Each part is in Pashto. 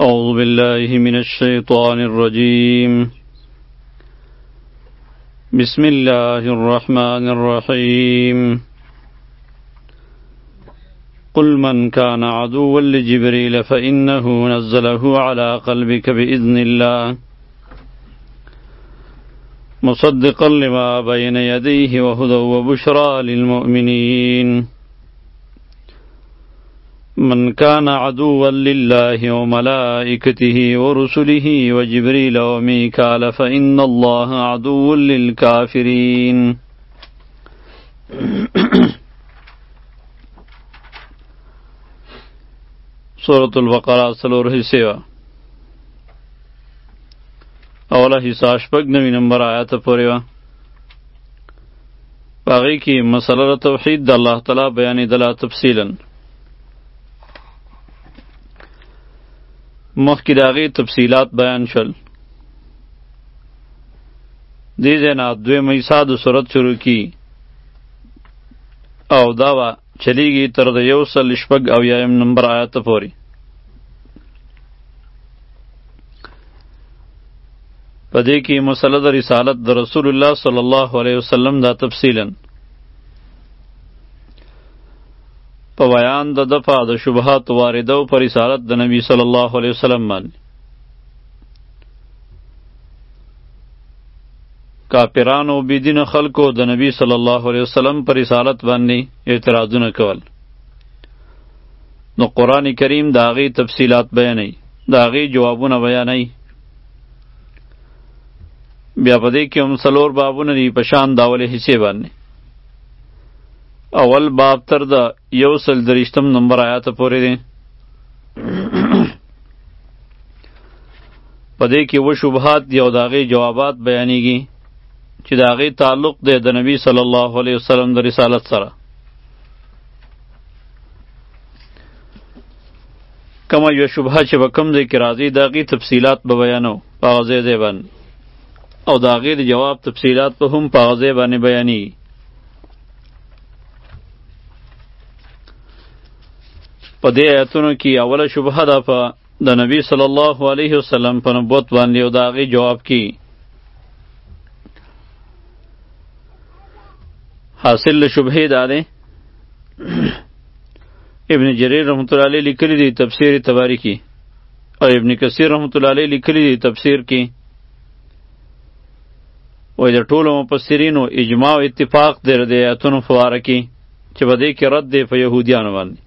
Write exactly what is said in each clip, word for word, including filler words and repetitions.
أعوذ بالله من الشيطان الرجيم بسم الله الرحمن الرحيم قل من كان عدوا لجبريل فإنه نزله على قلبك بإذن الله مصدقا لما بين يديه وهدى وبشرى للمؤمنين من كان عدوا لله وملائكته ورسله وجبريل وميكال فإن الله عدو للكافرين سورة البقرة سلور حصے اولا حصہ شپږ نوی نمبر آیات پورې وا باقی کی مسئلہ توحید د الله تعالی بیان دلا تفصیلا مخکې د هغې تفصیلات بیان شول دې ځای نه دویمه حصه د صورت شروع کی او دا به چلیږي تر د یو سل شپږ اویایم نمبر آیات پورې په دې کې مسله د رسالت د رسول الله صلی الله علیه وسلم دا تفصیلا په بیان د دفع د شبهات وارده او پر رسالت د نبی صلی الله علیه وسلم باندې کافرانو بيدین خلکو د نبی صلی الله علیه وسلم پر رسالت باندې اعتراضونه کول نو قرآن کریم د هغې تفصیلات بیانوي د هغې جوابونه بیانوي بیا په دې کې هم څلور بابونه دي په شان د اولې حصې باندې اول باب تر د یو سل دریشتم نمبر آیات پورې دی په دې کې و شبهات دي او د هغې جوابات بیانېږي چې د هغې تعلق دی د نبی صلی الله علیه وسلم د رسالت سره کومه یوه شبهه چې به کوم ځای کې راځي د هغې تفصیلات به بیانو په هغه ځای ځای باندې او د هغې د جواب تفصیلات به هم په هغه ځای باندې بیانېږي په دې آیتونو کې اوله شبهه ده په د نبی صلی الله علیه وسلم په نبوت باندې او د هغې جواب کې حاصل له شبهې دا دی ابن جریر رحمت الله علیه لیکلی دی تفسیر تباری کې او ابن کثیر رحمت الله علیه لیکلی دی تفسیر کې وایي د ټولو مفسرینو اجماع او اتفاق دی د آیتونو په باره کې چې په دې کې رد دی په یهودیانو باندې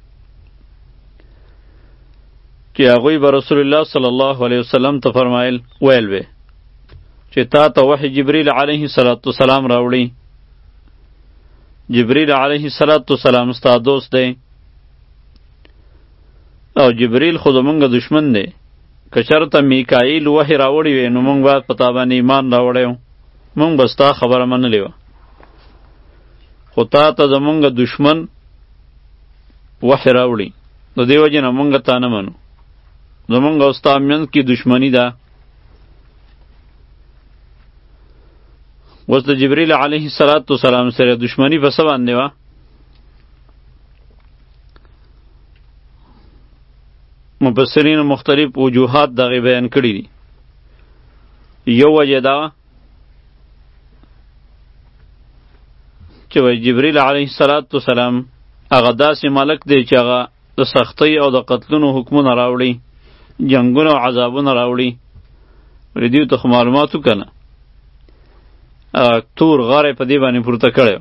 چې هغوی به رسول الله صلی الله علیه وسلم ته فرمایل ویل به چې تا ته وحی جبریل علیه السلام راوړي جبریل علیه السلام ستا دوست دی او جبریل خو زمونږ دشمن دی که چېرته میکائیل وحی راوړی وی نو موږ باید په تا باندې ایمان راوړی و موږ به ستا خبره منلې وه خو تا ته زمونږ دشمن وحی راوړي د دې وجې نه موږ تا نه منو زمونږ او ستا منځ کې دشمني ده اوس د جبریل علیه السلام سره دشمني په څه باندې وه مفسرینو مختلف وجوهات دغې بیان کړي دي یو وجه دا چې وایي جبریل علیه السلام هغه داسې ملک دی چې هغه د سختۍ او د قتلونو حکمونه راوړي جنگونه او عذابونه راوړي ولې دیو ته خو معلومات وکړه نه تور غاړی په دې باندې پورته کړی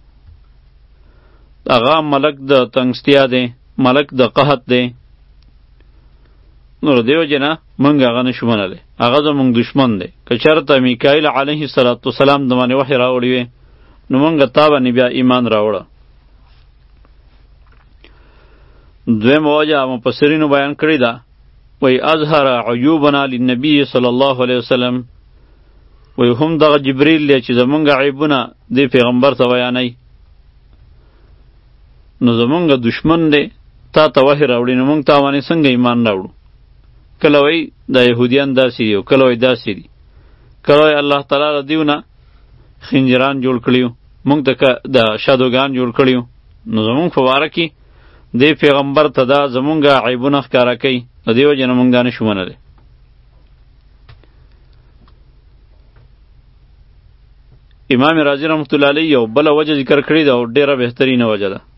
هغه ملک د تنګستیا دی ملک د قحط دی نو د دې وجې نه موږ هغه نشو منلی هغه زموږ دشمن دی که چېرته میکایل علیه السلام د باندې وحی راوړی وی نو موږ تا باندې بیا ایمان راوړه دویمه وجه مفسرینو بیان کړې ده وی اظهر عیوبنا للنبی صلی الله علیه وسلم وی هم دغه جبریل دی چې زمونږ عیبونه دی پیغمبر ته بیانوي نو زمونږ دشمن دی تا ته وحی راوړي نو موږ تا باندې څنګه ایمان راوړو کله وی د یهودیان داسې دي او کله وی داسې دي کله وی الله تعالی د دیو نه خنجران جوړ کړیو موږ ته د شادوګان جوړ کړیو نو زمونږ په باره کې دی پیغمبر ته دا زمونږ عیبونه ښکاره کوي د دې وجې نه موږ دا نشو منلی. امام رازی رحمت الله علیه یو بله وجه ذکر کړې ده او ډېره بهترینه وجه ده،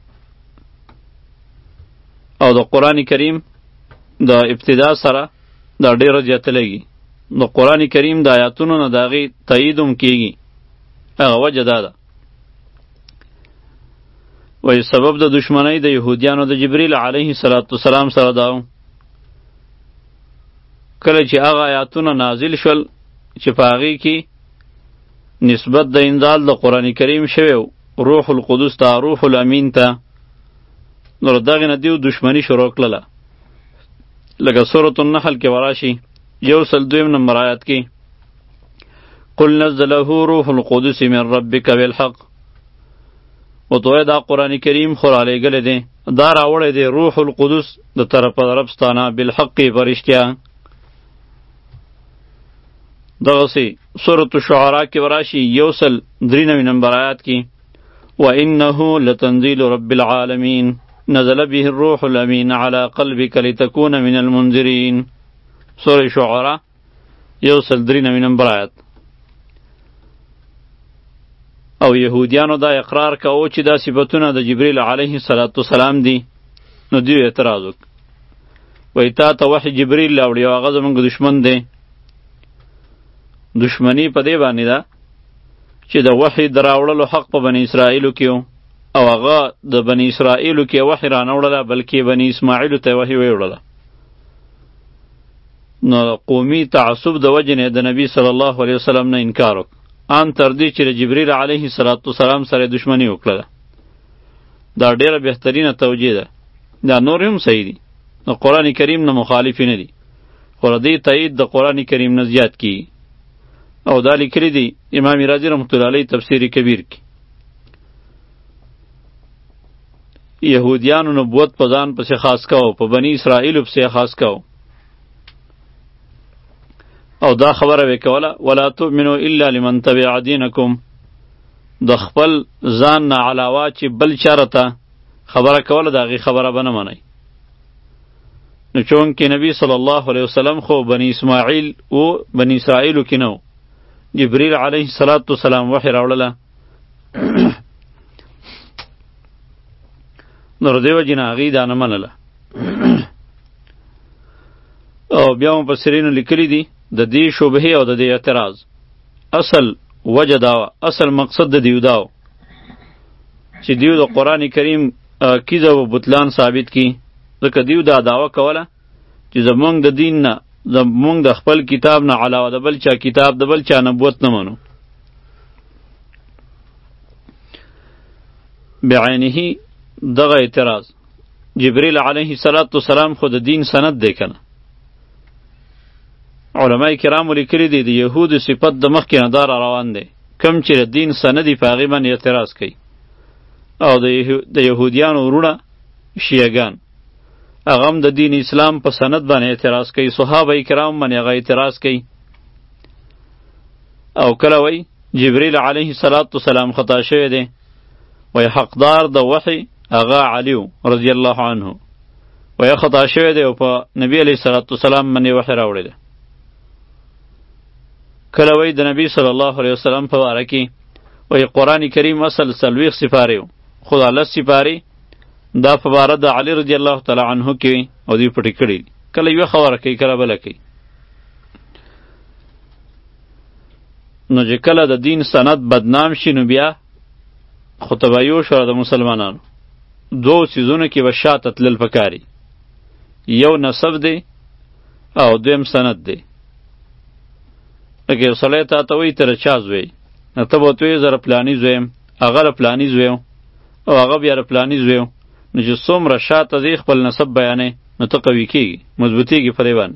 او د قرآن کریم د ابتدا سره دا ډېره زیاته لګي. د قرآن کریم د آیاتونو نه د هغې تایید هم کېږي. هغه وجه دا ده وایي سبب د دشمنۍ د یهودیانو د جبریل علیه السلام سره دا و کله چې هغه آیاتونه نازل شول چې په هغې کې نسبت د انزال د قرآن کریم شوی روح القدس ته، روح الامین ته، نو د دغې نه دیو دشمني شروع کړله. لکه سورة النحل کې وراشي یو سل دویم نمبر آیات کې قل نزله روح القدس من ربک بالحق، وتوی دا قرآن کریم خو رالیږلی دی، دا راوړی دی روح القدس د طرفه د رب ستانه بالحق په رښتیا. دغسې سورة الشعراء کې وراشي یو سل درې نوي نمبر آیات کې وانه لتنزیل رب العالمین نزل به الروح الامین على قلبك لتكون من المنذرین. سورة شعراء یو سل درې نوي نمبر آیات. او یهودیانو دا اقرار کاوه چې دا صفتونه د جبریل علیه السلام دي، نو دوی اعتراض وکړ وایي تا ته وحی جبریل راوړي او هغه زموږ دشمن دی. دشمنی په دې باندې ده چې د وحی د راوړلو حق په بني اسرائیلو کې و او هغه د بني اسرائیلو کې وحی را نه وړله بلکې بني اسماعیلو ته وحی ویوړله. نو قومي تعصب د وجې نه د نبی صلی الله علیه وسلم نه انکار وکړ ان تر دې چې د جبریل علیه السلام سره دشمنی وکړله. دا ډیره بهترینه توجیه ده. دا نور هم صحیح دي، د قرآن کریم نه مخالف نه دي، خو د دې تایید د قرآن کریم نه زیات کیږي. او دا لیکلی دی امام رازی رحمت الله علیه تفسیر کبیر کې یهودیانو نبوت په ځان پسې خاص کاو، په بني اسرائیلو پسې خاص کاو، او دا خبره وی کوله ولا تؤمنوا الا لمن تبع دینکم، د خپل ځان نه علاوه چې بل چارته خبره کوله د هغې خبره به نه منئ. نو چونکې نبی صلی الله علیه وسلم خو بني اسماعیل و بني اسرائیلو کې نه و، جبریل علیه السلام وحی راوړله. نو د دې وجې نه هغې دا نه منله. او بیا مفسرینو لیکلي دي د دې شبهې او د دې اعتراض اصل وجه دا وه، اصل مقصد د دیو دا و چې دیو د قرآن کریم کیزه و بطلان ثابت کی. ځکه دیو دا دعوه کوله چې زمونږ د دین نه، زمونږ د خپل کتاب نه علاوه د بل چا کتاب د بل چا نبوت نه منو. بعینه دغه اعتراض جبریل علیه السلام خو د دین سند دی کنه. علماء کرامو لیکلي دي د یهودو صفت د مخکې نه دا روان دی، کم چې د دین سند یې په هغې باندې اعتراض کوي. او د یهودیانو وروڼه شیعګان هغه هم د دین اسلام په سند باندې اعتراض کوي، صحابه کرام باندې هغه اعتراض کوي. او کله وی جبریل علیه السلام خطا شوی دی، وی حقدار د وحی هغه علیو رضی الله عنه، وی خطا شوی دی او په نبی علیه السلام باندې وحی راوړی دی. کله وی د نبی صلی الله علیه وسلم په باره کې وی قرآن کریم اصل څلوېښت سپارې و، خو دا لس سپارې دا په باره د علی رضی الله تعالی عنه کې او دوی پټې کړي دي. کله یوه خبره کوي کله بله کوي. نو چې کله د دین سند بدنام شي نو بیا خو تبایو شوه د مسلمانانو. دوو څیزونو کې به شاته تلل پکاري، یو نسب دی او دویم سند دی. لکه یو سړی تا ته وایي ته د چا زوی، نو ته به ورته وایې زه د پلاني زوی یم، هغه د پلاني زوی و او هغه بیا د پلاني زوی و. نو چې څومره شاته ځې خپل نسب بیانې نو ته قوي کېږي، مضبوطېږي په دې باندې.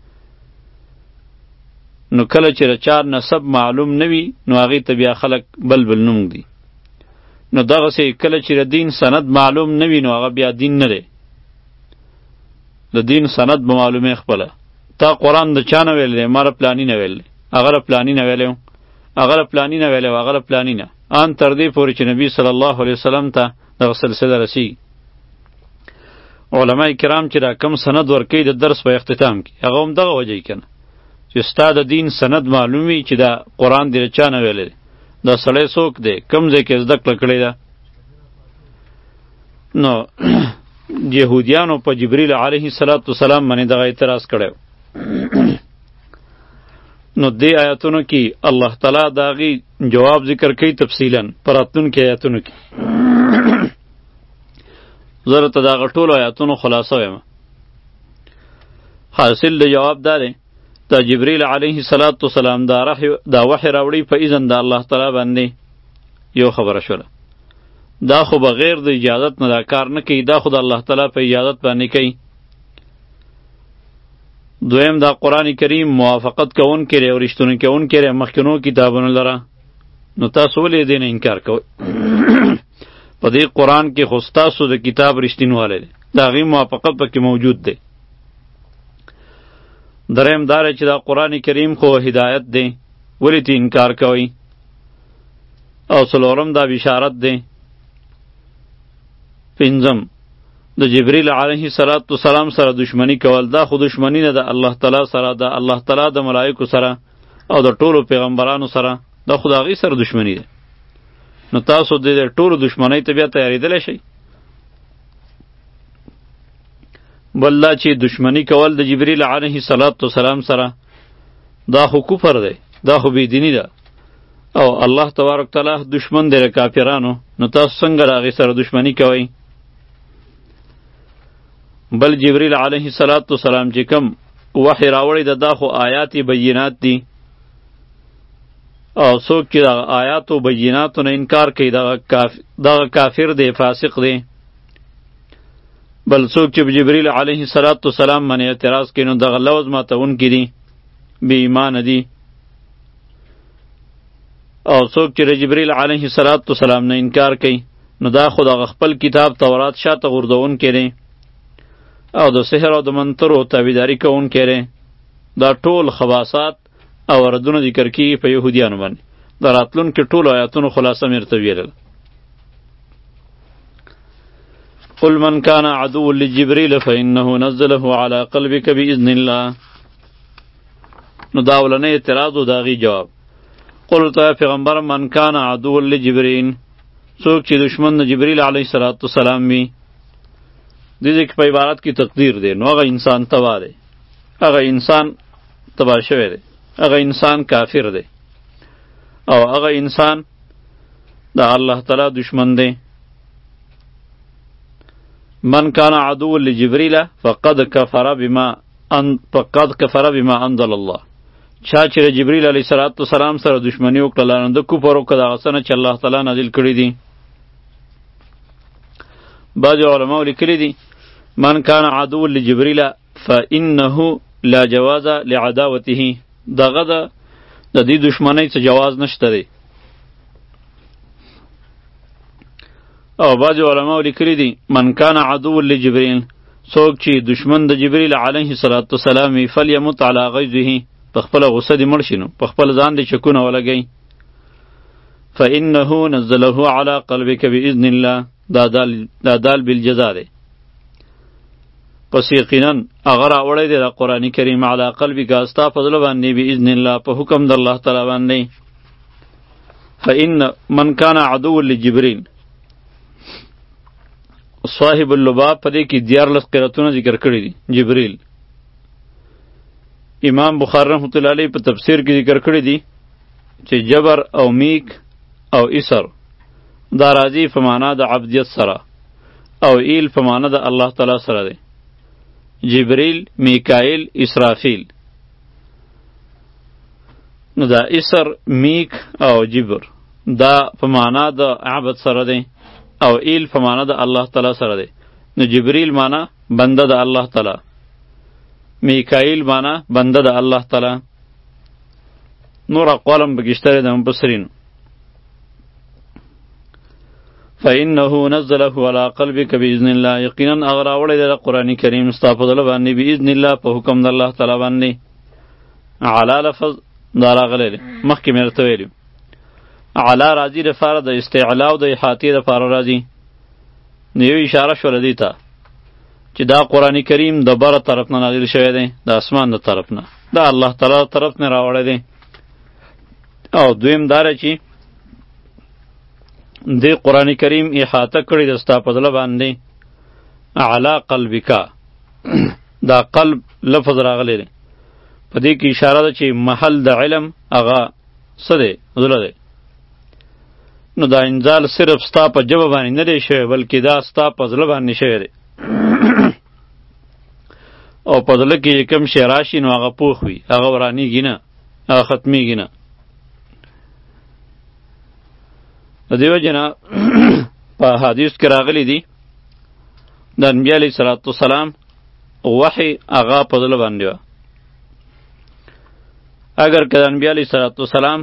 نو کله چې د چا نسب معلوم نه وي نو هغې ته بیا خلک بل بل نوم دی. نو دغسې کله چې د دین سند معلوم نه وي نو هغه بیا دین نه دی. د دین سند به معلومې خپله. تا قرآن د چا نه ویلی دی؟ ما د پلاني نه ویلی، هغه د پلاني نه ویلی و، هغه د پلاني نه ویلی و، هغه د پلاني نه، ان تر دې پورې چې نبي صلی الله علیه وسلم ته دغه سلسله رسیږي. علما کرام چې دا کم سند ورکوي د درس په اختتام کې هغه هم دغه وجه یې کنه چې ستا د دین سند معلوم وي چې دا قرآن دې چا نه ویلی دی دا سړی څوک دی کوم ځای کې زده کړه کړې ده نو یهودیانو په جبریل علیه السلام باندې دغه اعتراض کړی نو دې آیاتونو کې الله تعالی د هغې جواب ذکر کوي تفصیلا په راتلونکي آیاتونو کې زه درته د هغه ټولو آیاتونو خلاصه وایم حاصل د جواب دا دی دا جبریل علیه السلام دا دا وحی راوړي په اذن د الله تعالی باندې یو خبره شوله دا خو بغیر د اجازت نه دا کار نه کوي دا خو د الله تعالی په اجازت باندې کوي دویم دا قرآن کریم موافقت کوونکی دی او رښتونی کوونکی دی مخکینو کتابونو لره نو تاسو ولې دې نه انکار کوئ په دې قرآن کې خو ستاسو د کتاب رښتینوالی دی د هغې موافقت پکې موجود دی دریم دا دی چې دا قرآن کریم خو هدایت دی ولې ته انکار کوئ او څلورم دا بشارت دی پنځم د جبریل علیه السلام سره دشمنی کول دا خو دشمنی نه د الله تعالی سره د الله تعالی د ملائکو سره او د ټولو پیغمبرانو سره دا خو د هغې سره دشمنی ده نو تاسو د ټولو دشمنۍ ته بیا تیارېدلی شئ بل دا چې دشمنی کول د جبریل علیه السلام سره دا خو کفر دی دا خو بېدیني ده او الله تبارک تعالی دشمن دی د کافرانو نو تاسو څنګه د هغې سره دشمنی کوئ بل جبریل علیه السلام چې کم وحی راوړی د دا خو آیات بینات دي او څوک چې دغه آیاتو بیناتو نه انکار کوي دغه کاف دغه کافر دی فاسق دی بل څوک چې جبریل علیه السلام باندې اعتراض کوي نو دغه لوز ماتونکي دي بې ایمانه دي او څوک چې جبریل علیه السلام نه انکار کوي نو دا خو دغه خپل کتاب تورات شاته غورځونکی دی او د سحر او د منترو تابعداري کوونکی دی دا ټول خباثات او ردونه ذکر کیږي په یهودیانو باندې د راتلونکي ټولو آیاتونو خلاصه مې درته ویلله قل من كان عدو لجبريل فإنه نزله على قلبك بإذن الله نو دا اولنی اعتراض و دا غي جواب قل ته پیغمبر من كان عدو لجبريل څوک چې دشمن د جبريل علیه السلام وي دې کې په عبارت کې تقدیر دی نو هغه انسان تباه دی هغه انسان تباه شوی دی هغه انسان کافر دی او هغه انسان د الله تعالی دشمن دی من کان عدو لجبریل فقد کفر بما ان فقد کفر بما انزل الله چا چې جبریل علیه السلام سره دشمنی وکړه نو د کفر وکړه هغه څه نه چې الله تعالی نازل کړي دي بعض علماء لیکلي دي من کان عدو لجبریل فانه لا جواز لعداوته دغه د دې دشمنی څه جواز نشته دی او بعض علماء لیکلي دي من کان عدو لجبریل څوک چې دشمن د جبریل علیه السلام وي فلیمت علی غیظه په خپله غصه دې مړ شي نو په خپل ځان دې چکونه ولګئ فانه نزله علی قلبک باذن الله دا دال دا دال بالجزا دی پس یقینا هغه راوړی دی د قرآن کریم علی قلبک ستا په زړه باندې باذن الله په حکم د الله تعالی باندې فان من کان عدو لجبریل صاحب اللباب په دې کې دیارلس قراتونه ذکر کړي دي جبریل امام بخاری رحمت الله علیه په تفسیر کې ذکر کړي دي چې جبر او میک او اسر دا راځي په معنا د عبدیت سره او ایل په معنا د الله تعالی سره دی جبریل میکائیل اسرافیل نو دا اسر میک او جبر دا په معنا د عبد سره دی او ایل په معنا د الله تعالی سره دی نو جبریل معنا بنده د الله تعالی میکائیل معنا بنده د الله تعالی نور اقوالم بگشتر د مفسرین فإنه نزله على قلبك بإذن الله یقینا اغرا وړی د قرآن کریم ستا په دل باندې بإذن الله په حکم د الله تعالی باندې علا لفظ دا راغلی مخکې مې درته ویلي علا راځي دپاره د استعلا او د احاطې دپاره راځي نو یو اشاره شوله دې ته چې دا قرآن کریم د بره طرف نه نازل شوی دی، د اسمان د طرف نه، دا الله تعالی طرف نه راوړی دی. او دویم داره چې دې قرآن کریم احاطه کړی د ستا په زړه باندې علی قلبک، دا قلب لفظ راغلی دی، په دې کې اشاره ده چې محل د علم هغه څه دی؟ زړه دی. نو دا انزال صرف ستا په ژبه باندې نه دی شوی، بلکې دا ستا په زړه باندې شوی دی. او په زړه کې چې کوم شی راشي نو هغه پوخ وي، هغه ورانیږي نه، هغه ختمیږي نه. د دې وجې نه په حدیث کې راغلی دي د انبیا علیه صلات وسلام وحی هغه په زړه باندې وه. اگر که د انبیا علیه صلات وسلام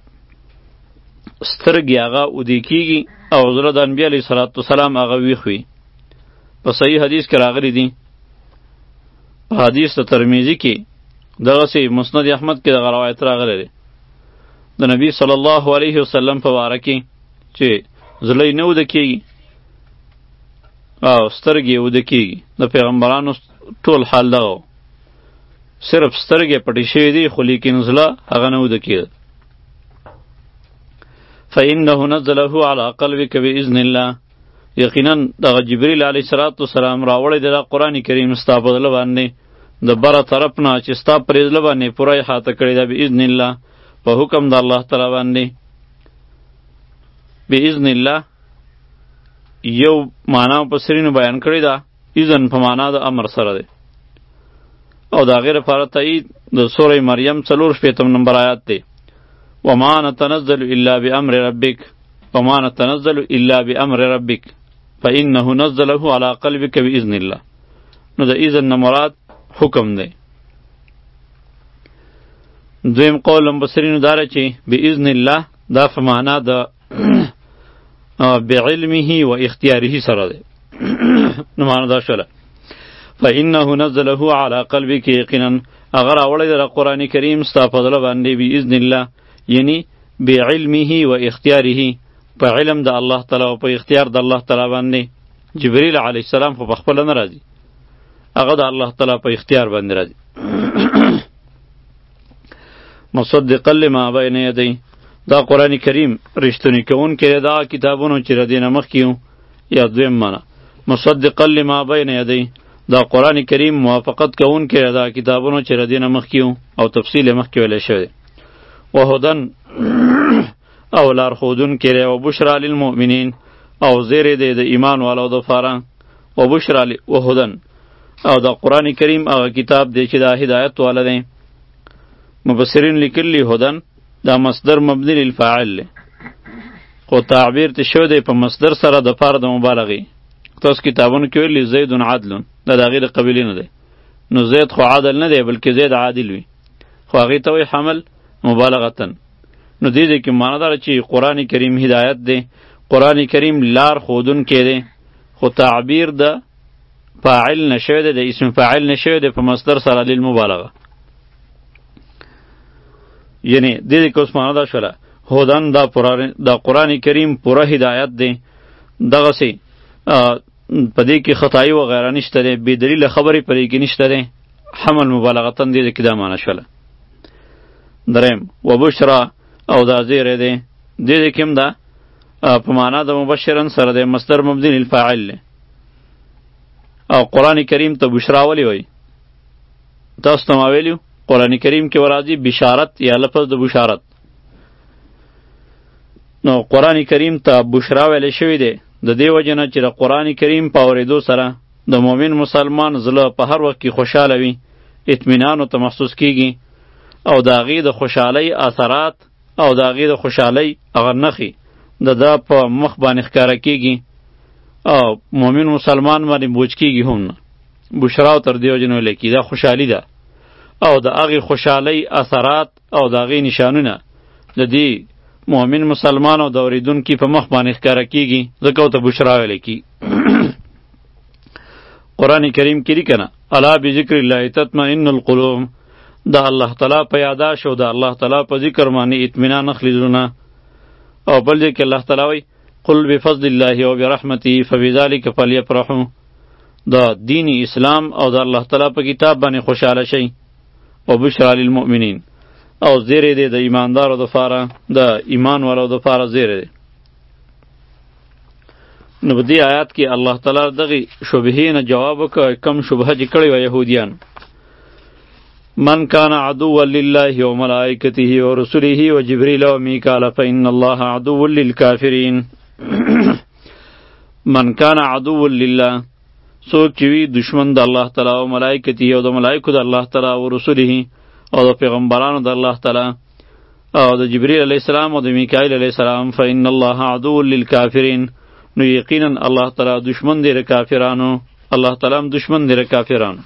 سترګې هغه اودې کېږي او زړه د انبیا علیه صلات وسلام هغه ویښ وي. په صحیح حدیث کې راغلی دي، په حدیث د ترمیزی کې دغسې مسند احمد کې دغه روایت راغلی دی د نبی صلی الله علیه وسلم په باره کې چې زړه یې نه اوده کېږي او سترګې یې اوده کېږي. د پیغمبرانو ټول حال دغه و، صرف سترګې پټې شوې دي خو لیکن زړه هغه نه اوده کېده. فإنه نزله على قلبك بإذن الله، یقینا دغه جبریل علیه السلام راوړی دی دا قرآن کریم ستا په زړه باندې د بره طرف نه چې ستا پرې زړه باندې پوره احاطه کړې ده بإذن الله، په حکم د الله تعالی باندې. بإذن الله یو معنا مفسرینو بیان کړې ده، اذن په معنا د امر سره دی. او د هغې لپاره تایید د سوره مریم څلور شپېتم نمبر آیات دی، وما نتنزل الا بامر ربک، وما نتنزل الا بامر ربک فانه نزله على قلبك باذن الله. نو د اذن نه مراد حکم دی. دویم قول مفسرینو داره چې باذن الله دا په معنا د بعلمه و اختیاره سره دی. نو معنا دا شوله فانه نزله على قلبك، یقینا اگر راوړی د قرآن کریم ستا په زړه باندې باذن الله، یعنی بعلمه و اختیاره، په علم د الله تعالی او په اختیار د الله تعالی باندې. جبریل علیه السلام خو په خپله نه راځي، هغه د الله تعالی په اختیار باندې راځي. مصدقا لما بین یدی، دا قرآن کریم رښتونی کوونکی دی دا کتابونو چې د دې نه مخکې وو. یا دویم معنا مصدقا لما بین یدی، دا قرآن کریم موافقت کوونکی دی دا کتابونو چې د دې نه مخکې وو او تفصیل یې مخکې ویلی شوی دی. وهدن او لارښودونکی دی، وبشرا للمؤمنین او زیری دی د ایمان والو دپاره. وبشرا وهدن او دا قرآن کریم هغه کتاب دی چې دا هدایت والا دی. مفسرین لیکلی هدن دا مصدر مبنی للفاعل دی، خو تعبیر ته شوی دی په مصدر سره د پاره د مبالغې. تاسو کتابونو کې ویلي زید عدل، دا د هغې د قبیلې نه دی. نو زید خو عادل نه دی بلکې زید عادل وي، خو هغې ته وایي حمل مبالغتن. نو دې دې کې معنا داره چې قرآن کریم هدایت دی، قرآن کریم لار ښودونکی دی، خو تعبیر د فاعل نه شوی دی، د اسم فاعل نه شوی دی په مصدر سره للمبالغه. یعنی دې دې کې اوس معنا دا شوله هدن دا دا قرآن کریم پوره هدایت دی، دغسې په دې کې خطایي وغیره نشته دی، بې دلیله خبرې په دې کې نشته دی. حمل مبالغتن دې دې کې دا معنا شوله. دریم وبشرا او دا زیری دی، دې دې کې هم دا په معنا د مبشرن سره دی، مصدر مبني للفاعل دی. او قرآن کریم ته بشرا ولی وایي؟ تاسو ته ما ویلي قرآن کریم کې ورازي بشارت یا لفظ د بشارت. نو قرآن کریم ته بشرا ویلی شوی دی د دې وجې نه چې د قرآن کریم په اورېدو سره د مؤمن مسلمان زړه په هر وخت کې خوشحاله وي، اطمینان ورته محسوس کیږي، او د هغې د خوشحالۍ اثرات او د هغې د خوشحالۍ هغه نښې د ده په مخ باندې ښکاره کیږي، او مؤمن مسلمان باندې بوج کیږي هم نه. بشرا تر دې وجې نه ویلی کېږي دا خوشحالي ده، او د هغې خوشحالۍ اثرات او د هغې نشانونه د دې مؤمن مسلمان او د اورېدونکي په مخ باندې ښکاره کیږي، ځکه ورته بشرا ویلی کېږي. قرآن کریم کې دي که نه الا بذکر الله تطمئن القلوب، د الله تعالی په یاداش او د الله تعالی په ذکر باندې اطمینان اخلي زړونه. او بل ځای کې الله تعالی وایي قل بفضل الله او برحمته فبذلک فلیفرحوا، د دین اسلام او د الله تعالی په کتاب باندې خوشاله شئ. او بشرا للمؤمنین او زیره دی د ایماندارو د فاره د ایمان والو د فاره زیره دی. نو په دې آیات کې الله تعالی دغه شبهې نه جواب وکړ، کم شبهه چې کړی و یهودیان. من کان عدوا لله وملائکته ورسله وجبریل ومیکال فإن الله عدو للکافرین. من کان عدوا لله، څوک چې وي دشمن د الله تعالی او ملائکته او د ملائکو د الله تعالی او رسوله او د پیغمبرانو د الله تعالی او د جبریل علیه السلام او د میکائیل علیه السلام، فإن الله عدو للکافرین، نو یقینا الله تعالی دشمن دی د کافرانو. الله تعالی هم دشمن دی د کافرانو.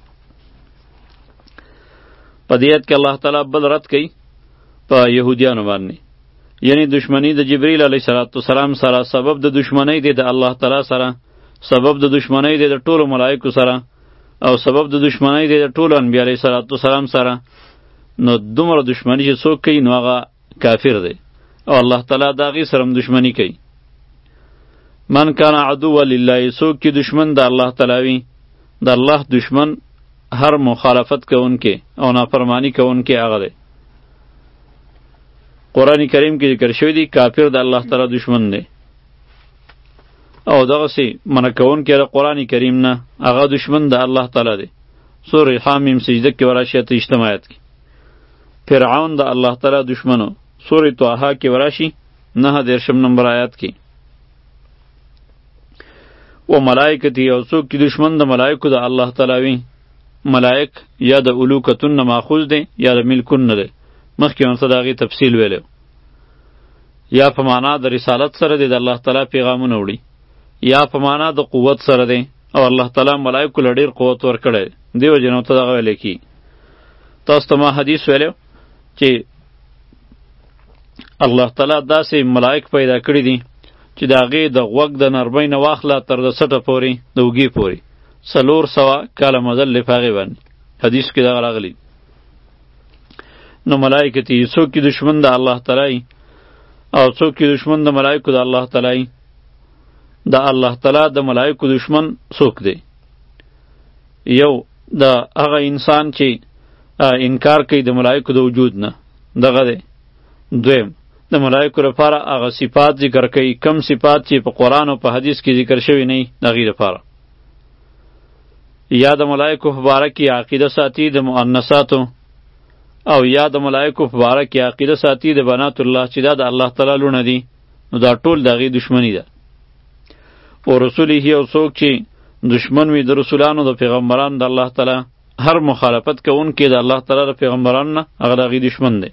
په دې آیت کې الله تعالی بل رد کوي په یهودیانو باندې، یعنی دشمنی د جبریل علیه السلام سره سبب د دشمنی دی د الله تعالی سره، سبب د دشمنی دی د ټولو ملائکو سره، او سبب د دشمنی دی د ټولو انبیاء علیه السلام سره. نو دومره دشمنی چې څوک کوي نو هغه کافر دی او الله تعالی د هغې سره هم دشمنی کوي. من کان عدو لله، څوک چې دشمن د الله تعالی وي، د الله دشمن هر مخالفت کوونکی او نافرمانی کوونکی هغه دی. قرآن کریم کې ذکر شوی دی کافر د الله تعالی دشمن دی، او دغسې منع کوونکی د قرآن کریم نه هغه دشمن د الله تعالی دی. سورې حامیم سجده کې وراشي اته ویشتم آیت کې. فرعون د الله تعالی دشمنو، سورې طه کې وراشي نهه دېرشم نمبر آیات کې. و ملائکتی، او څوک چې دشمن د ملائکو د الله تعالی وي، ملائک یا د الوکتون نه ماخوذ دی یا د ملکون نه دی، مخکې ورته د هغې تفصیل ویلی. یا په معنا د رسالت سره دی د الله تعالی پیغامونه وړي، یا په معنا د قوت سره دی، او الله تعالی ملائکو له ډېر قوت ورکړی دی، دې وجې نه ورته دغه ویلی کېږي. تاسو ته ما حدیث ویلی چې الله تعالی داسې ملائک پیدا کړي دي چې د هغې د غوږ د نرمۍ نه واخله تر د سټه پورې د اوږې پورې څلور سوه کاله مزل دی په هغې باندې، حدیث کې دغه راغلی. نو ملائکتي، څوک چې دشمن د الله تعالی او څوک چې دشمن د ملائکو د الله تعالی، د الله تعالی د ملائکو دشمن څوک دی؟ یو د هغه انسان چې انکار کوي د ملائکو د وجود نه، دغه دی. دویم د ملائکو لپاره هغه صفات ذکر کوي، کم صفات چې په قرآن او په حدیث کې ذکر شوي نه وي د هغې لپاره. یا د ملائکو په باره کې عقیده ساتي د مؤنثاتو، او یا د ملائکو په باره کې عقیده ساتي د بنات الله چې دا د الله تعالی لونه دي، نو دا ټول د هغې دشمني ده. او رسوله، او څوک چې دشمن وي د رسولانو د پیغمبرانو د الله تعالی، هر مخالفت کوونکی د الله تعالی د پیغمبرانو نه هغه د هغې دشمن دی.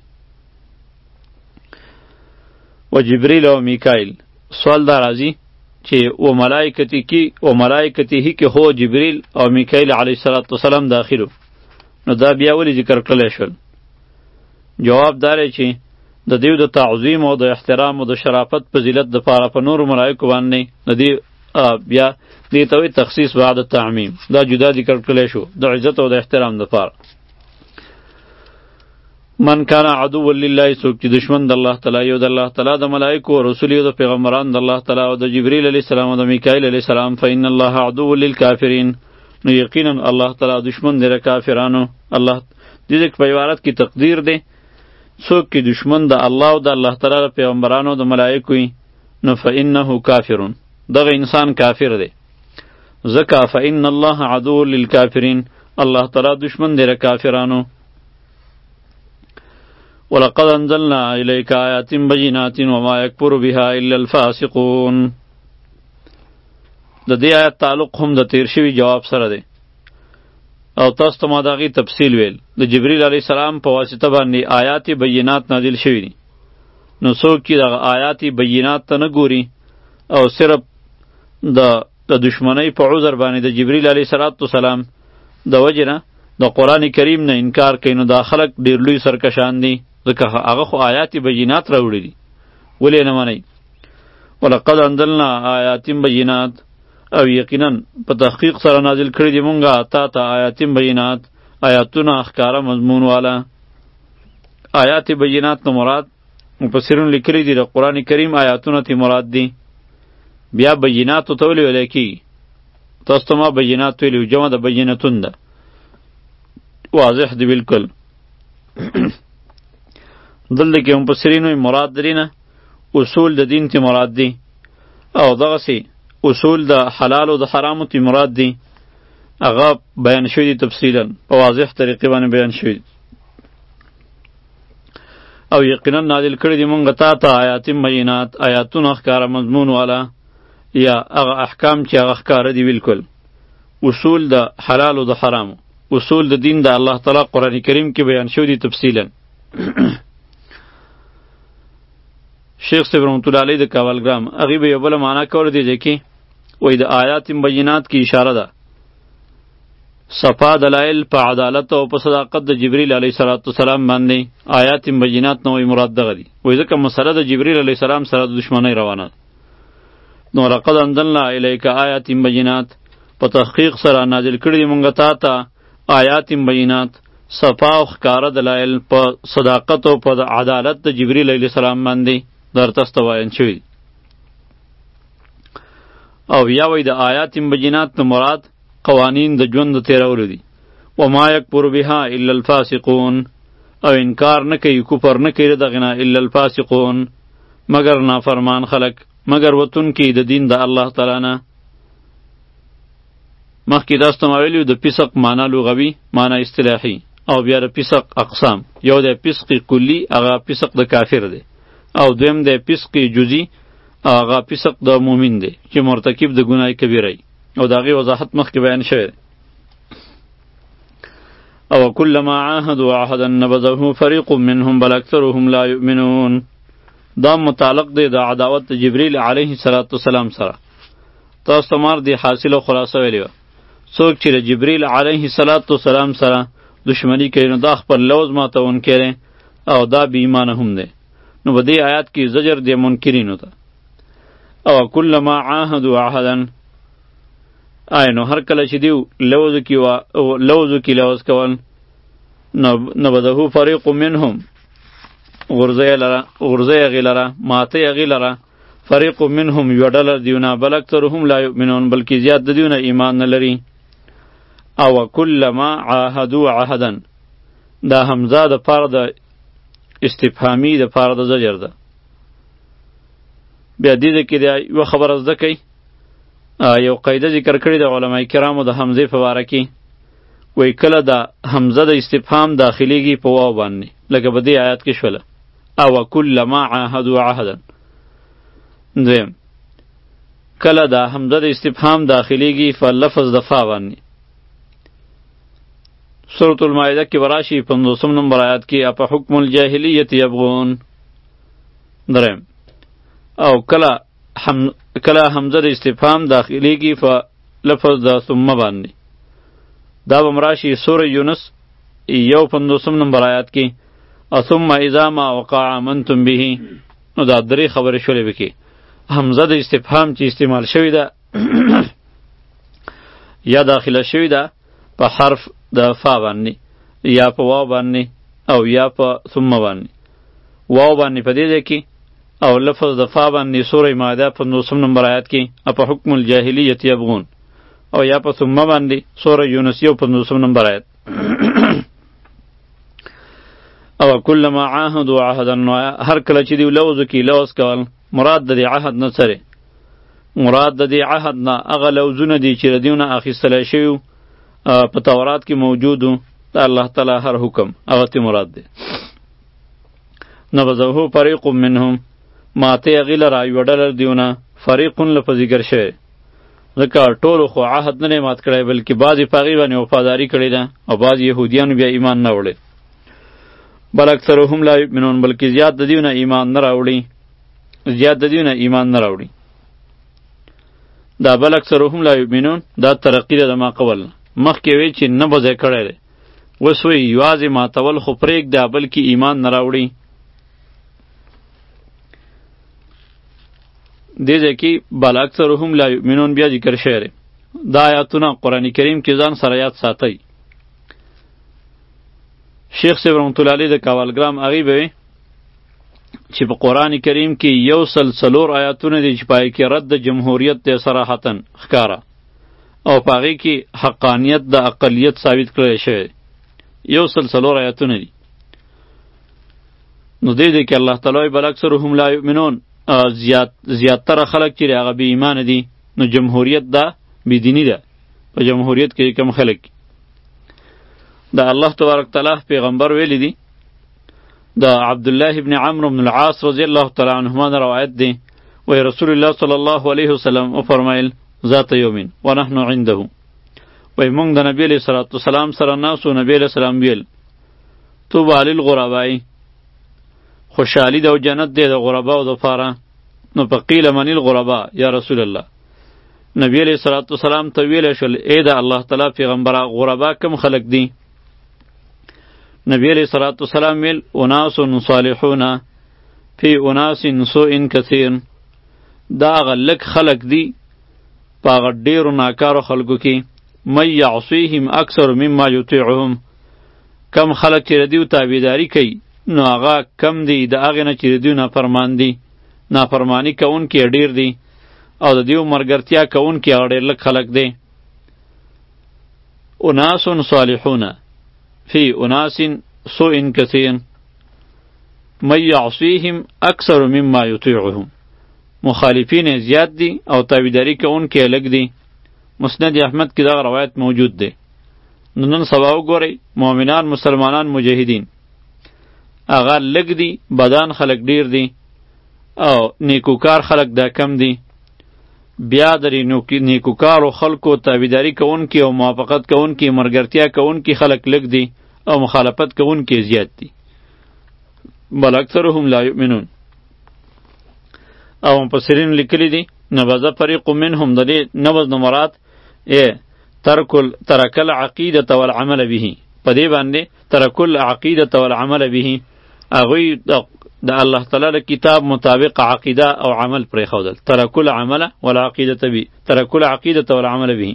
و جبریل او میکائیل، سوال دا راځي چې و ملائکتی کی و ملائکتی هی که هو جبریل او میکائیل علیه السلام داخلو، نو دا بیا ولی ذکر کړلی شول؟ جواب دا دی چې د دیو د تعظیم او د احترام او د شرافت فضیلت دپاره په نورو ملائکو باندې د دې بیا دې ته وایي تخصیص بعد تعمیم، دا جدا ذکر کړلی شو د عزت او د احترام دپاره. من کان عدو لله، څوک چې دشمن د الله تعالی او د الله تعالی د ملائکو او رسولو د پیغمبرانو د الله تعالی او د جبریل علیه السلام او د میکائیل علیه السلام، فإن الله عدو للکافرین، نو یقینا الله تعالی دشمن دی د کافرانو. الله دې په عبارت کې تقدیر دی، څوک چې دشمن د الله او د الله تعالی د پیغمبرانو د ملائکو وي، نو فإنه کافرون، دغه انسان کافر دی. ځکه فإن الله عدو للکافرین، الله تعالی دشمن دی د کافرانو. ولقد انزلنا الیک آیات بینات وما یکفر بها الا الفاسقون. د دې آیت تعلق هم د تیر شوي جواب سره دی، او تاسو ته ما د هغې تفصیل ویل. د جبریل علیه السلام په واسطه باندې آیات بینات نازل شوي دي. نو څوک چې دغه آیات بینات ته نه ګوري او صرف د د دشمنۍ په عذر باندې د جبریل علیه السلام د وجې نه د قرآن کریم نه انکار کوي، نو دا خلک ډېر لوی سرکشان دي، ځکه هغه خو آیات بینات راوړي دي، ولې نه منئ؟ ولقد انزلنا آیات بینات، او یقینا په تحقیق سره نازل کړي دي مونږه تا ته آیات بینات، آیاتونه ښکاره مضمون والا. آیات بینات نه مراد مفسرون لیکلي دي د قرآن کریم آیاتونه تی مراد دي. بیا بیناتو ته ولې ویلی کېږي؟ تاسو ته ما بینات ویلي وو، جمع د بینتون ده، واضح دی بالکل. دلته کې مفسرین وایي مراد درې نه اصول د دین تی مراد دی، او دغسې اصول د حلال او د حرامو تی مراد دی. هغه بیان شوی دی تفصیلا په واضح طریقې باندې بیان شوی دی. او یقینا نازل کړي دي مونږ تا ته آیات بینات، آیاتونه ښکاره مضمون والا، یا هغه احکام چې هغه ښکاره دي بالکل، اصول د حلال او د حرامو، اصول د دین د الله تعالی قرآن کریم کې بیان شوی دي تفصیلا. شیخ صاحب رحمت الله علیه د کاولګرام هغې به یو بله معنا کوله دی ځای کې وایي د آیات بینات کې اشاره ده صفا دلایل په عدالت او په صداقت د جبریل علیه السلام باندې. آیات بینات نه وایي مراد دغه دي، وایي ځکه مسله د جبریل علیه السلام سره د دشمنۍ روانه ده. نو لقد انزلنا الیک آیات بینات، په تحقیق سره نازل کړي دي مونږ تا ته آیات بینات، صفا او ښکاره دلایل په صداقت او په عدالت د جبریل علیه السلام باندې درته ستوایان شوي. او یا وایي د آیات بینات نه مراد قوانین د ژوند د تیرولو دي. وما یکفر بها الا الفاسقون، او انکار نه کوي، کفر نه کوي دغې نه الا الفاسقون، مگر نافرمان خلق، مگر وتونکي د دین د الله تعالی نه. مخکې تاسو ته ما ویلي د فسق معنا لغوي، معنا اصطلاحي، او بیا د فسق اقسام. یو د فسق کلی، هغه فسق د کافر دی، او دویم د فسق جزئی، هغه فسق د مؤمن دی چې مرتکب د ګناه کبیره ای، او د هغې وضاحت مخکې بیان شوی. او کلما عاهدوا عهدا نبذه فریق منهم بل اکثرهم لا یؤمنون. دا متعلق دی د عداوت د جبریل علیه السلام سره. تاسو ته مار دی حاصل او خلاصه ویلې وه، څوک چې د جبریل علیه السلام سره دشمنی کوي نو دا خپل لوز ماتونکی دی، او دا بې ایمانه هم دی. نو په دې آیات کې زجر دی منکرینو ته. او کلما عاهدوا عهدا، آی نو هر کله چې دیو لوزو کې لوزو کې لوز کول، نبذه فریق منهم، غرزه لره غرزه هغې لره ماته هغې لره، فریق منهم یوه ډله دیونه، بل اکثرهم لا یؤمنون، بلکې زیات د دیونه ایمان نه لري. او کلما عاهدوا عهدا، دا حمزه د پاره د استفهامی د پاره د زجر ده. بیا دې کې یوه خبره زده کوي، یو قاعده ذکر کړې د علما کرامو د حمزې په باره کې، وایي کله د حمزه د استفهام داخلیږي په واو باندې، لکه په دې آیات کې شوله او کلما عاهدوا عهدا. دویم کله د حمزه د استفهام داخلیږي په لفظ د فا باندې. سورة المائده کې براشي پنځوسم نمبر آیات کې اپا حکم الجاهلیت یبغون. دریم او کله حم کله حمزه د استفهام داخلیږي په لفظ د ثم باندې، دا به مراشي سوره یونس یو پنځوسم نمبر آیات کې ثم اذا ما وقع آمنتم به. نو دا درې خبرې شولې وکي، حمزه د استفهام چې استعمال شوی ده یا داخله شوی ده په حرف د فا باندې، یا په واو باندې، او یا په ثم باندې. واو باندې په دې ځای کې، او لفظ د فا باندې سوره مائده پنځوسم نمبر آیات کې اپا حکم الجاهلیت یبغون، او یا په ثم باندې سوره یونس یو پنځوسم نمبر آیات. او کلما عاهدوا عهدا، هر کله چې دی لوز کې لوز کول، مراد د دې عهد نه سره، مراد د دې عهد نه هغه لوزونه دي چې ردیونه اخیستلی شوي په تورات کې موجودو د الله تعالی هر حکم، هغه تی مراد دی. نبذه فریق منهم، ماته هغې لره یوه ډله دیونه، فریقون لپه ذکر شوی، ځکه ټولو خو عهد نه دی مات کړی، بلکې بعضې په هغې باندې وفاداري کړې ده، او بعضې یهودیانو بیا ایمان نه وړی. بل اکثرهم لا یؤمنون، بلکې زیات د دیونه ایمان نه راوړي، زیات د دیونه ایمان نه راوړي. دا بل اکثرهم لا یؤمنون دا ترقی ده د ما قبل، مخکې وی چې نه به ځای کړی دی، اوس وایي یوازې ماتول خو پرېږده، بلکې ایمان نه راوړي. دې ځای کې بل اکثرهم لا یؤمنون بیا ذکر شوی دی. دا آیاتونه قرآن کریم کې ځان سره یاد ساتئ. شیخ صاحب رحمت الله علیه د کاولګرام هغې به وی چې په قرآن کریم کې یو سل څلور آیاتونه دي چې پای کې رد د جمهوریت دی صراحتاً ښکاره، او په هغې کې حقانیت د اقلیت ثابت کړی شوی. یو سل څلور آیاتونه دي. نو دې دې کې الله تعالی وایي بل اکثرهم لا یؤمنون، زیات زیاتره خلک چې هغه بې ایمانه دي. نو جمهوریت دا بېدیني ده. په جمهوریت کې کم خلک دا الله تبارک تعالی پیغمبر ویلی دي. دا عبدالله ابن عمرو بن العاص رضی الله تعالی عنهما نه روایت دی، وی رسول الله صلی الله علیه وسلم وفرمایل ذات یومین ونحن عنده، وی مونږ د نبی علیه صلوات والسلام سره ناسو. نبی علیه السلام ویل طوبی للغرباء، خوشحالی ده او جنت دی د غرباو دپاره. نو په قیل من الغرباء یا رسول الله، نبی علیه صلوات والسلام ته ویلی شول ای د الله تعالی پیغمبره غربا کم خلق دي؟ نبی علیه صلوات والسلام ویل اناس صالحون فی اناس سوء کثیر، دا هغه لږ خلق دي په هغه ډېرو ناکارو خلکو کې. من یعصیهم اکثر مما یطیعهم، کم خلق چې د دوی تابعداري کوي نو هغه کم دی د هغې نه چې د دوی نافرمان دي. نافرمانی کوونکي ډېر دي او د دیو مرګرتیا کوونکي هغه ډېر لږ خلق دی. اناس صالحون فی اناس سوء کثیر من یعصیهم اکثر مما یطیعهم، مخالفین زیات دي او تابعداري کوونکي لږ دي. مسند احمد کې دغه روایت موجود دی. نو نن سبا وګورئ مؤمنان مسلمانان مجاهدین هغه لږ دي، بدان خلق ډیر دي او نیکوکار خلق دا کم دي. بیا درې نیکوکارو خلکو تابعداري کوونکي او موافقت کوونکي مرګرتیا کوونکي خلق لږ دي او مخالفت کوونکي زیات دي. بل اکثرهم لا یؤمنون. او مفسرین لیکلی دي نبذ فریق منهم، د دې نبذ نه مراد ای ترکل ترکل عقیدة والعمل به، په دې باندې ترکل عقیدة والعمل به، هغوی د الله تعالی د کتاب مطابق عقیده او عمل پرېښودل. ترکل عمل والعقیدة به، ترکل عقیدة والعمل به.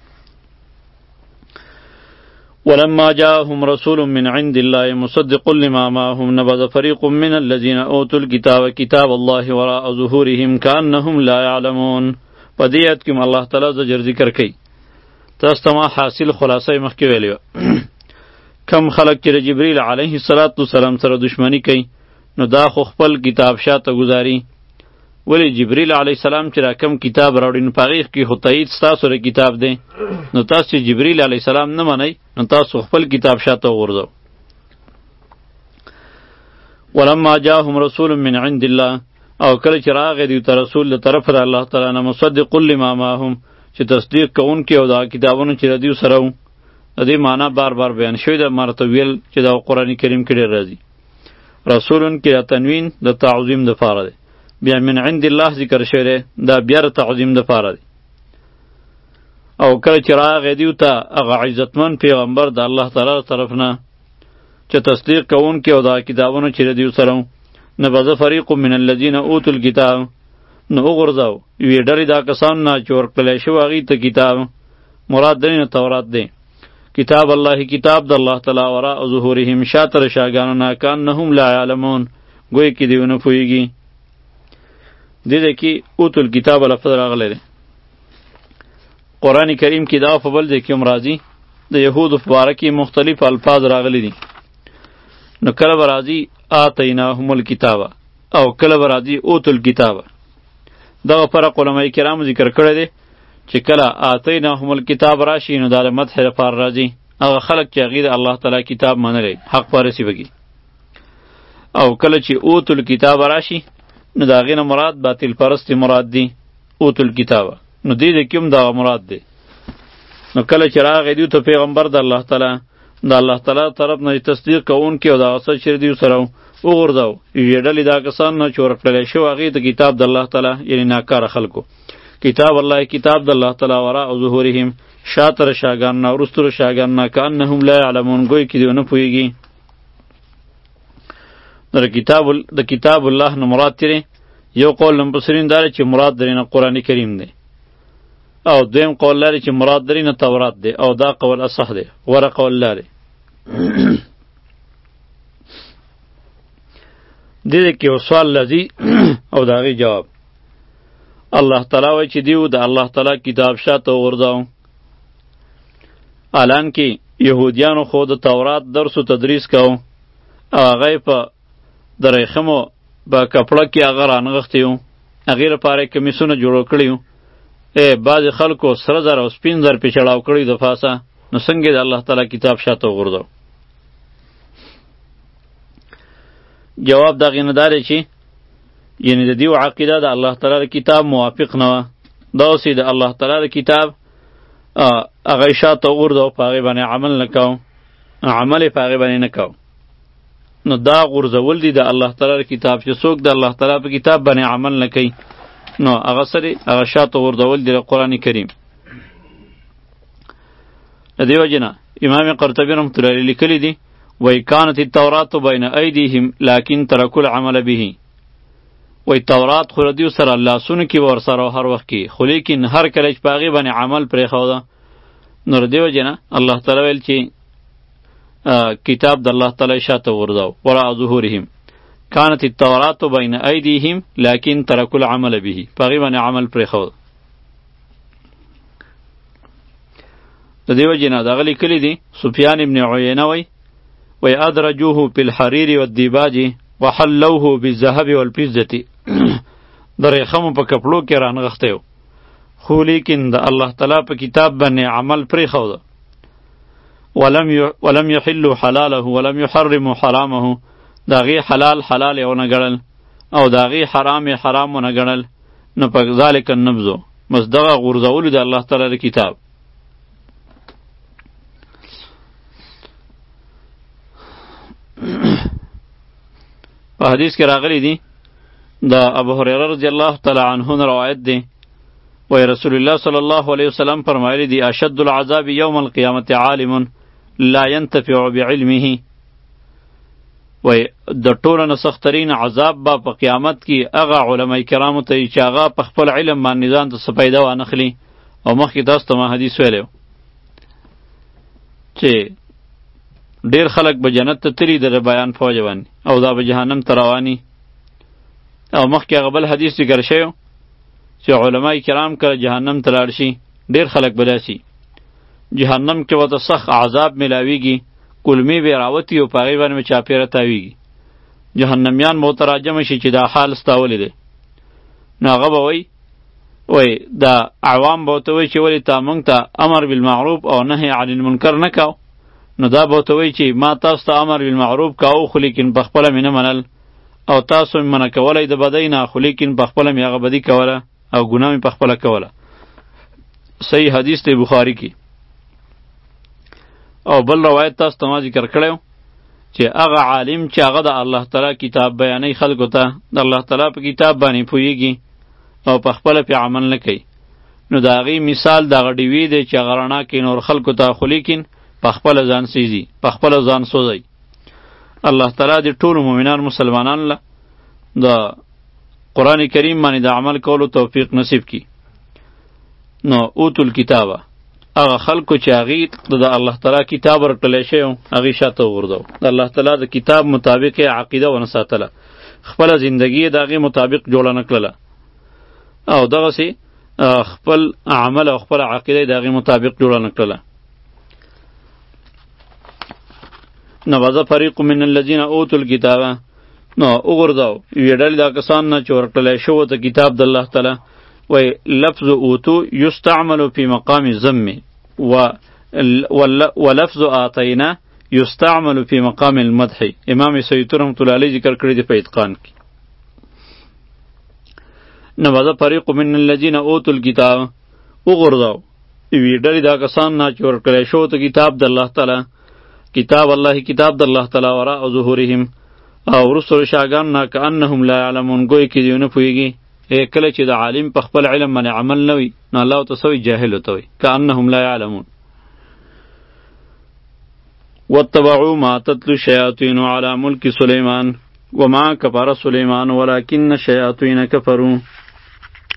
ولما جاءهم رسول من عند الله مصدق لما معهم نبذ فريق من الذين اوتوا الكتاب كتاب الله وراء ظهورهم كأنهم لا يعلمون. په دې آیت کې الله تعالی زجر ذکر کوي. تاسو ته ما حاصل خلاصه مخکې ویلې وه. کم خلک چې د جبریل علیه السلام سره دشمنی کوي نو دا خو خپل کتاب شاته ګزاري. ولی جبریل علیه السلام چې را کم کتاب راوړي نو په هغې کې خو تایید ستاسو د کتاب دی. نو تاسو چې جبریل علیه السلام نه منئ نو تاسو خپل کتاب شاته وغورځو. ولما جاءهم رسول من عند الله، او کله چې راغی دوی ته رسول له طرفه د الله تعالی نه مصدق لما معهم، چې تصدیق کوونکی او دا کتابونو چې د دوی سره وو. د دې معنا بار بار بیان شوی ده، ما راته ویل چې دا قرآن کریم کې ډېر راځي. رسولن کې دا تنوین د تعظیم دپاره دی، بیا من عند الله ذکر شوی دی، دا بیا د تعظیم دپاره دی. او کله چې راغی دوی ته هغه عزتمن پیغمبر د الله تعالی طرف نه چې تصدیق کوونکی او دا کتابونو چې د دوی سره وو، نبذ فریق من الذین اوتوا الکتاب، نو وغورځاو یوې ډلې دا کسان نه چې ورکړلی شوی هغوی ته کتاب، مراد دی نه تورات دی. کتاب الله، کتاب د الله تعالی وراء ظهورهم، شاته د شاګانو نه، کأنهم لا یعلمون، گوی کې دوی نه پوهېږي. دې ځای کې اوتو الکتاب لفظ راغلی دی. قرآن کریم کې دا په بل ځای کې هم راځي. د یهودو په باره کې مختلف الفاظ راغلی دي. نو کله به راځي آتیناهم الکتاب او کله به راځي اوتو الکتاب. دغه فرق علماء کرامو ذکر کړی دی چې کله آتیناهم الکتاب راشي نو دا د مدح لپاره راځي. هغه خلک چې هغوی د الله تعالی کتاب منلی حق پارسي بګي. او کله چې اوتو الکتاب راشي نو د هغې نه مراد باطل پرستی مراد دی. اوتو الکتاب نو دې د کوم دغه مراد دی. نو کله چې راغی دوی ته پیغمبر د الله تعالی د الله تعالی طرف نه تصدیق کوونکي او دغه څه چې دوی سره وغورځاو یوې ډلې دا کسان نه چې ورکړلی شوی هغې ته کتاب د الله تعالی، یعنې ناکاره خلکو. کتاب الله، کتاب د الله تعالی وراء ظهورهم، شاته د شاګان نه، وروستو د شاګان نه، کأنهم لا یعلمون، گوی کې دوی نه پوهېږي. د کتاب د کتاب الله نه مراد ترې یو قول مفسرین دا چې مراد درې نه قرآن کریم دی، او دویم قول لري چې مراد درې نه تورات دی، او دا قول اصح دی، غوره قول لري. دې کې یو سوال لذي او د هغې جواب. الله تعالی وایي چې دیو د الله تعالی کتاب شاته وغورځاو الان کې یهودیانو خو د تورات درس و تدریس کو او هغه په د ریخمو په کپړه کې هغه رانغښتي وو، هغې لپاره یې کمیسونه جوړ کړي وو. ای بعضې خلکو سره زر او سپین زر پې چړاو کړي د پاسه، نو څنګه د الله تعالی کتاب شاته وغورځو؟ جواب د هغې نه دا دی چې یعنې د دیو عقیده د الله تعالی د کتاب موافق نه وه. داسې د الله تعالی د کتاب هغه یې شاته وغورځو، په هغې باندې عمل نه کو، عمل یې په هغې باندې نه کو. نو دا غورځول دي د الله تعالی د کتاب، چې څوک د الله تعالی په کتاب باندې عمل نه کوي نو هغه سره هغه شاته غورځول دي د قرآن کریم. د دې وجې نه امام قرطبي رحمة الله علیه لیکلي دي وایي کانت التورات بین ایدیهم لکن ترکوا العمل به. وایي تورات خو د دوی سره لاسونو کې ورسره هر وخت کې، خو لیکن هر کله چې په هغې باندې عمل پرېښوده. نو د دې وجې نه الله تعالی ویل چې کتاب د الله تعالی شاته وغورځاو وراء ظهورهم. کانت التورات بین ایدیهم لکن ترکوا العمل به، په هغې باندې عمل پرېښود. د دې وجې نه دغه لیکلي دي سفیان ابن عیینه وایي وی ادرجوه فی الحریر والدیباج وحلوه بالذهب والفضة. د ریخمو په کپړو کې رانغښتی و، خو لیکن د الله تعالی په کتاب باندې عمل پرېښود. ولم یحلوا حلاله ولم یحرموا حرامه، د هغې حلال حلال یې ونه ګڼل او د هغې حرام یې حرام ونه ګڼل. نو په ذلک النبذ، بس دغه غورځولو د الله تعالی د کتاب. په حدیث کې راغلی دی د ابو هریره رضی الله تعالی عنه روایت دی وی رسول الله صلی الله علیه وسلم فرمایلی دی اشد العذاب یوم القیامت عالم لا ينتفع بعلمه. وی د ټولو نه سخترین عذاب به په قیامت کې هغه علما کرامو ته چې هغه په خپل علم باندې ځان ته څه پیدا وانخلي. او مخکې تاسو ته ما حدیث ویلی چې ډیر خلک به جنت ته تلي د بیان په وجه باندې، او دا به جهنم ته رواني. او مخکې هغه بل حدیث ذکر شوی چې علما کرام کله جهنم ته لاړ شي، ډیر خلک به داسي جهنم کې ورته سخت عذاب میلاویږي، کلمې به راوتي او په هغې باندې به چاپېره تاویږي. جهنمیان به ورته راجمع شي چې دا حال ستا ولې دی. نو هغه به وایي وایي دا عوام به ورته وایي چې ولې تا موږ ته امر بالمعروف او نهی عن المنکر نه کو. نو دا به ورته وایي چې ما تاسو ته امر بالمعروف کوو خو لیکن په خپله مې نه منل، او تاسو مې منع کولی د بدۍ نه خو لیکن په خپله مې هغه بدي کوله او ګناه مې په خپله کوله. صحیح حدیث دی بخاري کې. او بل روایت تاسو ته ما ذکر کړی چې هغه عالم چې هغه د الله تعالی کتاب بیانوي خلکو ته، د الله تعالی په کتاب باندې پوهیږي او په خپله پې عمل نه کوي، نو د هغې مثال د هغه ډیوې دی چې هغه رڼا کوي نور خلکو ته، خو لیکن په خپله ځان سیزي، په خپله ځان سوځي. الله تعالی د ټولو مؤمنان مسلمانانو له د قرآن کریم باندې د عمل کولو توفیق نصیب کی. نو اوتو الکتابه، هغه خلکو چې هغې د الله تعالی کتاب ورکړلی شوی و هغې شاته وغورځو. د الله تعالی د کتاب مطابق یې عقیده ونه ساتله، خپله زندګي یې د هغې مطابق جوړه نه کړله، او دغسې خپل عمل او خپله عقیده یې د هغې مطابق جوړه نه کړله. نبذ فریق من الذین اوتوا الکتاب، نو وغورځاو یوې ډلې دا کسان نه چې ورکړلی شوی ته کتاب د الله تعالی. وی لفظ اوتو یستعمل فی مقام الذم ولفظ آتینا یستعمل فی مقام المدح. امام سیوطی رحمة الله علیه ذکر کړی دی په اتقان کې. نبذ فریق من الذین اوتوا الکتاب، وغورځاو یوې ډلې دا کسان نه چې ورکړلی شوی ته کتاب د الله تعالی، کتاب الله کتاب د الله تعالی وراء ظهورهم، او وروسته شاګان نه کأنهم لا یعلمون، ګویا کې دوی نه پوهېږي. کله چې د عالم په خپل علم باندې عمل نه وي نو الله ورته څه وایي؟ جاهل ورته وایي، کأنهم لا یعلمون. واتبعوا ما تتلو الشیاطین علی ملک سلیمان وما کفر سلیمان ولکن الشیاطین کفروا